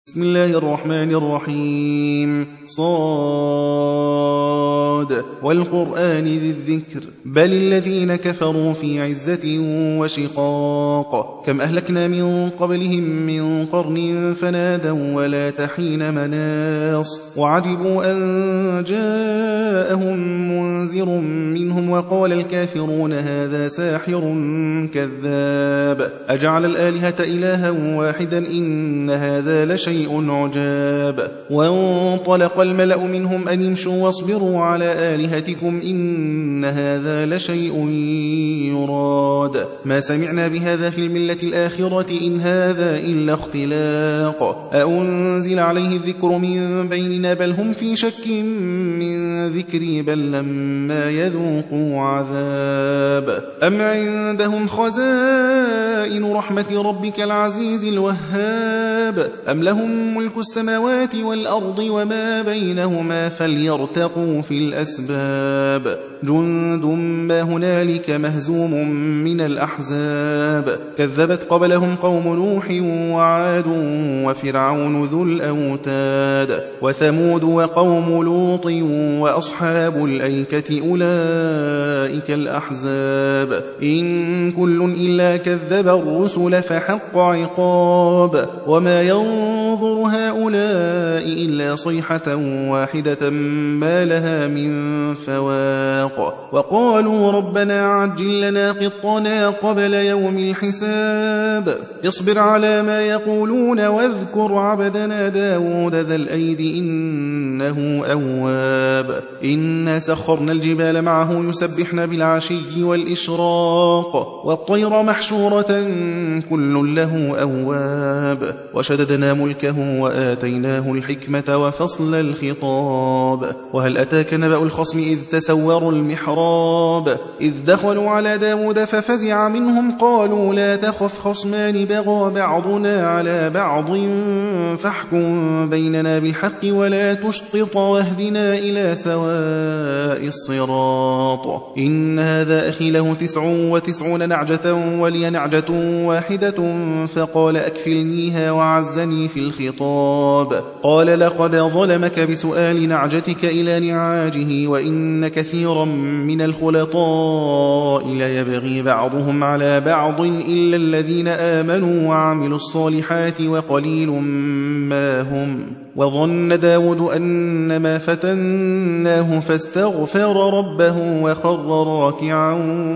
بسم الله الرحمن الرحيم صاد والقرآن ذي الذكر بل الذين كفروا في عزة وشقاق كم أهلكنا من قبلهم من قرن فنادوا ولا تحين مناص وعجبوا أن جاءهم منذر منهم وقال الكافرون هذا ساحر كذاب أجعل الآلهة إلها واحدا إن هذا لشيء عجاب وانطلق الملأ منهم أن امشوا واصبروا على آلهتكم إن هذا لشيء يراد ما سمعنا بهذا في الملة الآخرة إن هذا إلا اختلاق أأنزل عليه الذكر من بيننا بل هم في شك من ذكري بل لما يذوقوا عذاب أم عندهم خزائن رحمة ربك العزيز الوهاب أم لهم ملك السماوات والأرض وما بينهما فليرتقوا في الأسباب جند ما هنالك مهزوم من الأحزاب كذبت قبلهم قوم نوح وعاد وفرعون ذو الأوتاد وثمود وقوم لوط وأصحاب الأيكة أولئك الأحزاب إن كل إلا كذب الرسل فحق عقاب وما ينظر هؤلاء إلا صيحة واحدة ما لها من فواق وقالوا ربنا عجل لنا قطنا قبل يوم الحساب اصبر على ما يقولون واذكر عبدنا داود ذا الأيد إنه أواب إنا سخرنا الجبال معه يسبحن بالعشي والإشراق والطير محشورة كل له أواب وشددنا ملكه وآتيناه الحكمة وفصل الخطاب وهل أتاك نبأ الخصم إذ تسوروا المحراب إذ دخلوا على داود ففزع منهم قالوا لا تخف خصمان بغى بعضنا على بعض فاحكم بيننا بالحق ولا تشطط واهدنا إلى سواء الصراط إن هذا أخي له 99 نعجة ولي نعجة واحدة فقال أكفلنيها وعزني في الخطاب قال لقد ظلمك بسؤال نعجتك إلى نعاجه وإن كثيرا من الخلطاء ليبغي بعضهم على بعض إلا الذين آمنوا وعملوا الصالحات وقليل ما هم وظن داود أنما فتناه فاستغفر ربه وخر راكعا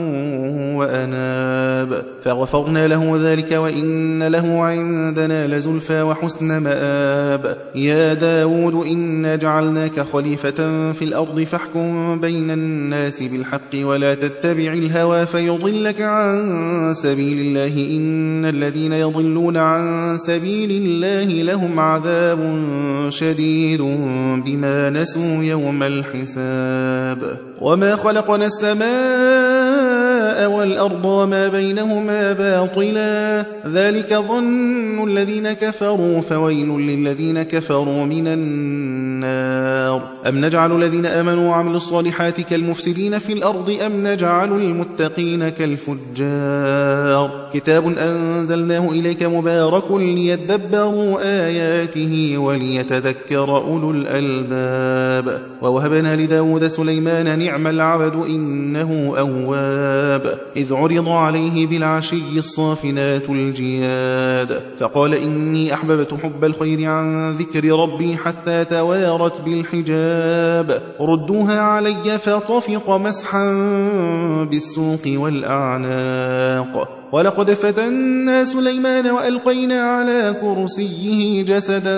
وأناب فغفرنا له ذلك وإن له عندنا لزلفى وحسن مآب يا داود إنا جعلناك خليفة في الأرض فاحكم بين الناس بالحق ولا تتبع الهوى فيضلك عن سبيل الله إن الذين يضلون عن سبيل الله لهم عذاب شديد بما نسوا يوم الحساب وما خلقنا السماء والأرض وما بينهما باطلا ذلك ظن الذين كفروا فويل للذين كفروا من النار أم نجعل الذين آمنوا وعملوا الصالحات كالمفسدين في الأرض أم نجعل المتقين كالفجار كتاب أنزلناه إليك مبارك ليدبروا آياته وليتذكر أولو الألباب ووهبنا لداود سليمان نعم العبد إنه أواب إذ عرض عليه بالعشي الصافنات الجياد فقال إني أحببت حب الخير عن ذكر ربي حتى توارت بالحجاب ردوها علي فطفق مسحا بالسوق والأعناق ولقد فتنا سليمان وألقينا على كرسيه جسدا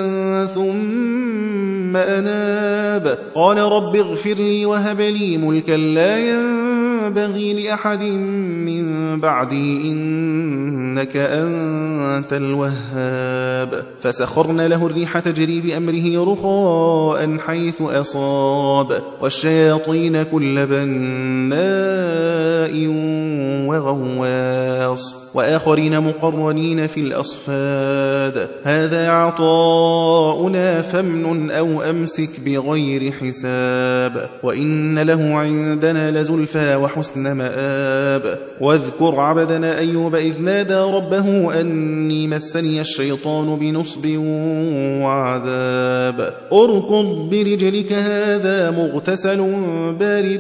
ثم أناب قال رب اغفر لي وهب لي ملكا لا ينبغي لأحد من بعدي إنك أنت الوهاب فسخرنا له الريح تجري بأمره رخاء حيث أصاب والشياطين كل بناء وغواص وآخرين مقرنين في الأصفاد هذا عطاؤنا فامنن أو أمسك بغير حساب وإن له عندنا لزلفى وحسن مآب واذكر عبدنا أيوب إذ نادى ربه أني مسني الشيطان بنصب وعذاب اركض برجلك هذا مغتسل بارد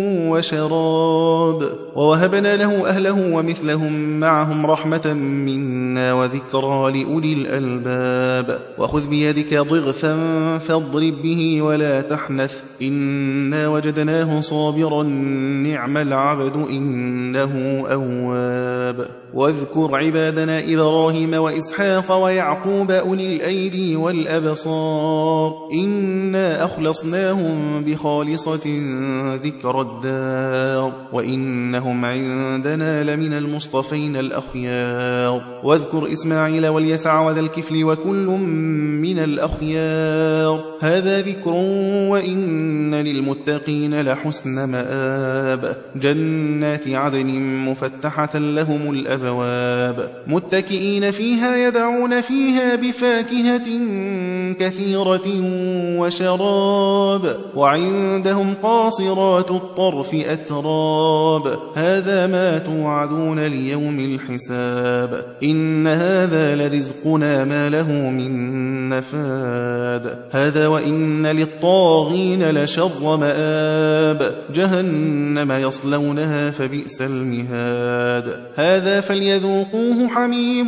وشراب ووهبنا له أهله ومثلهم معهم رحمة منا وذكرى لأولي الألباب وخذ بيدك ضغثا فاضرب به ولا تحنث إنا وجدناه صابرا نعم العبد إنه أواب واذكر عبادنا إبراهيم وإسحاق ويعقوب أولي الأيدي والأبصار إنا أخلصناهم بخالصة ذكر الدار وإنهم عندنا لمن المصطفين الأخيار واذكر إسماعيل واليسع وذا الكفل وكل من الأخيار هذا ذكر وإن للمتقين لحسن مآب جنات عدن مفتحة لهم الأبواب متكئين فيها يدعون فيها بفاكهة كثيرة وشراب وعندهم قاصرات الطرف أتراب هذا ما توعدون ليوم الحساب إن هذا لرزقنا ما له من نفاد هذا وإن للطاغين لشر مآب جهنم يصلونها فبئس المهاد هذا فليذوقوه حميم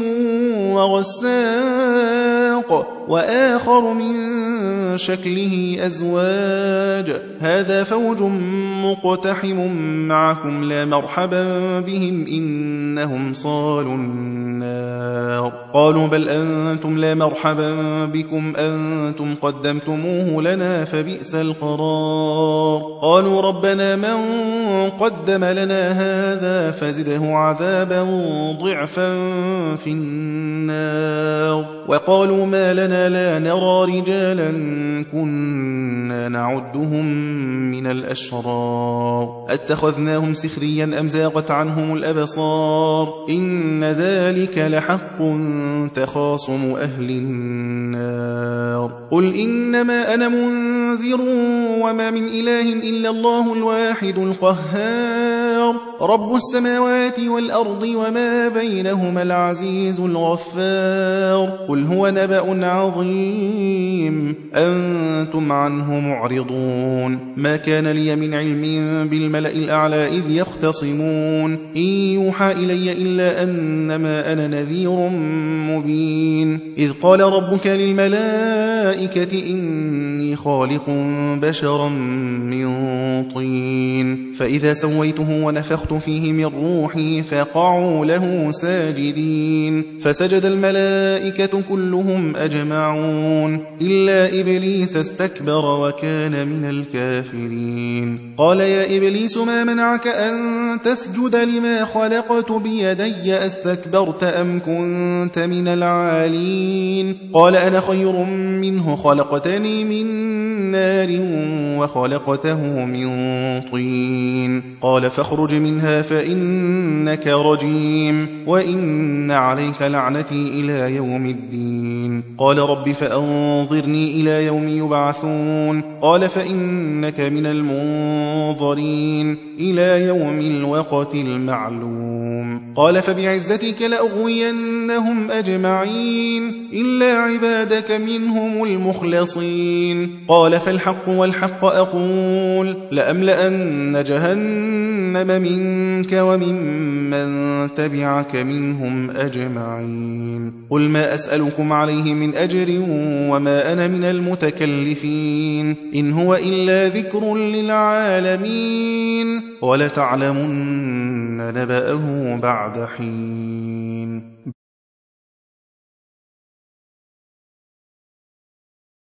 وغساق وآخر من شكله أزواج هذا فوج مقتحم معكم لا مرحبا بهم إنهم صالوا النار قالوا بل أنتم لا مرحبا بكم أنتم قدمتموه لنا فبئس القرار قالوا ربنا من قدم لنا هذا فزده عذابا ضعفا في النار وقالوا ما لنا لا نرى رجالا كنا نعدهم من الأشرار أتخذناهم سخريا أم زاغت عنهم الأبصار إن ذلك لحق تخاصم أهل النار قل إنما أنا منذر وما من إله إلا الله الواحد القهار رب السماوات والأرض وما بينهما العزيز الغفار قل هو نبأ عظيم أنتم عنه معرضون ما كان لي من علم بالملأ الأعلى إذ يختصمون إن يوحى إلي إلا أنما أنا نذير مبين إذ قال ربك للملائكة إني خالق بشرا من طين فإذا سويته ونفخت فيه من روحي فقعوا له ساجدين فسجد الملائكة كلهم أجمعون إلا إبليس استكبر وكان من الكافرين قال يا إبليس ما منعك أن تسجد لما خلقت بيدي أستكبرت أم كنت من العالين قال أنا خير منه خلقتني من نار وخلقته من طين قال فاخرج منها فإنك رجيم وإن عليك لعنتي إلى يوم الدين قال رب فأنظرني إلى يوم يبعثون قال فإنك من المنظرين إلى يوم الوقت المعلوم قال فبعزتك لأغوينهم أجمعين إلا عبادك منهم المخلصين قال فالحق والحق أقول لأملأن جهنم منك وممن تبعك منهم أجمعين قل ما أسألكم عليه من أجر وما أنا من المتكلفين إن هو إلا ذكر للعالمين ولتعلمن نبأه بعد حين